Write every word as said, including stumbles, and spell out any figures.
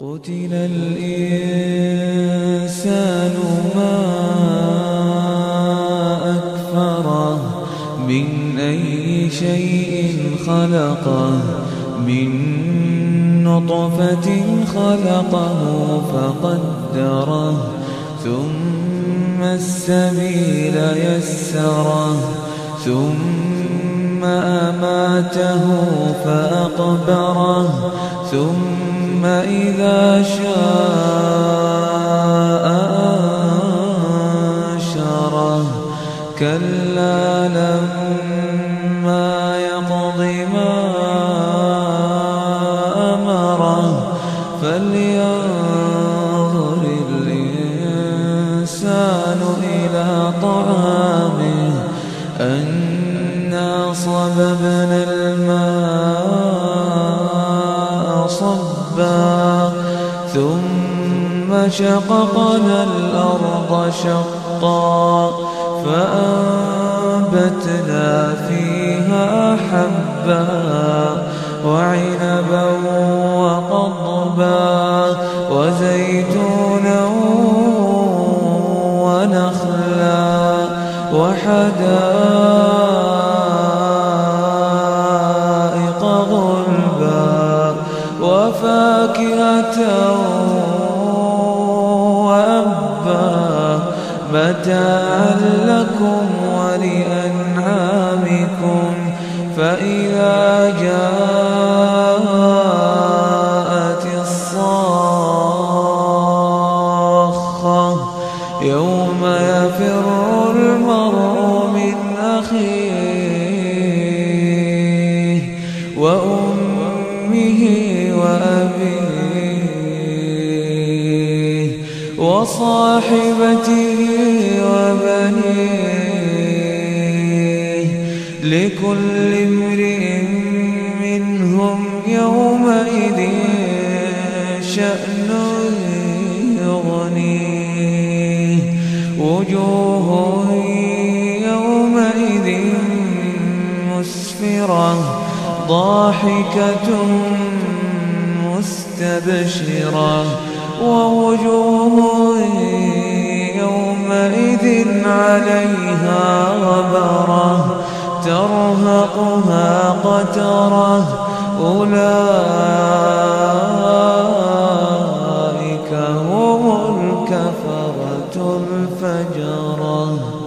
قتل الإنسان ما أكفره من أي شيء خلقه من نطفة خلقه فقدره ثم السبيل يسره ثم أماته فأقبره ثم إذا شاء أنشره كلا لما يقض ما أمره فلينظر الإنسان إلى طعامه أنا صببنا الماء صبا ثم شققنا الأرض شقا فأنبتنا فيها حبا وعنبا وقضبا وزيتونا ونخلا وحدائق غلبا وفاكهة وأبا متاعا لكم ولأنعامكم فإذا جاءت الصاخة يوم يفر المرء من أخيه وأمه وأبيه وصاحبته وبنيه لكل امرئ منهم يومئذ شأن يغنيه وجوه يومئذ مسفرة ضاحكة مستبشرة ووجوه يومئذ عليها غبرة ترهقها قترة أولئك هم الكفرة الفجرة.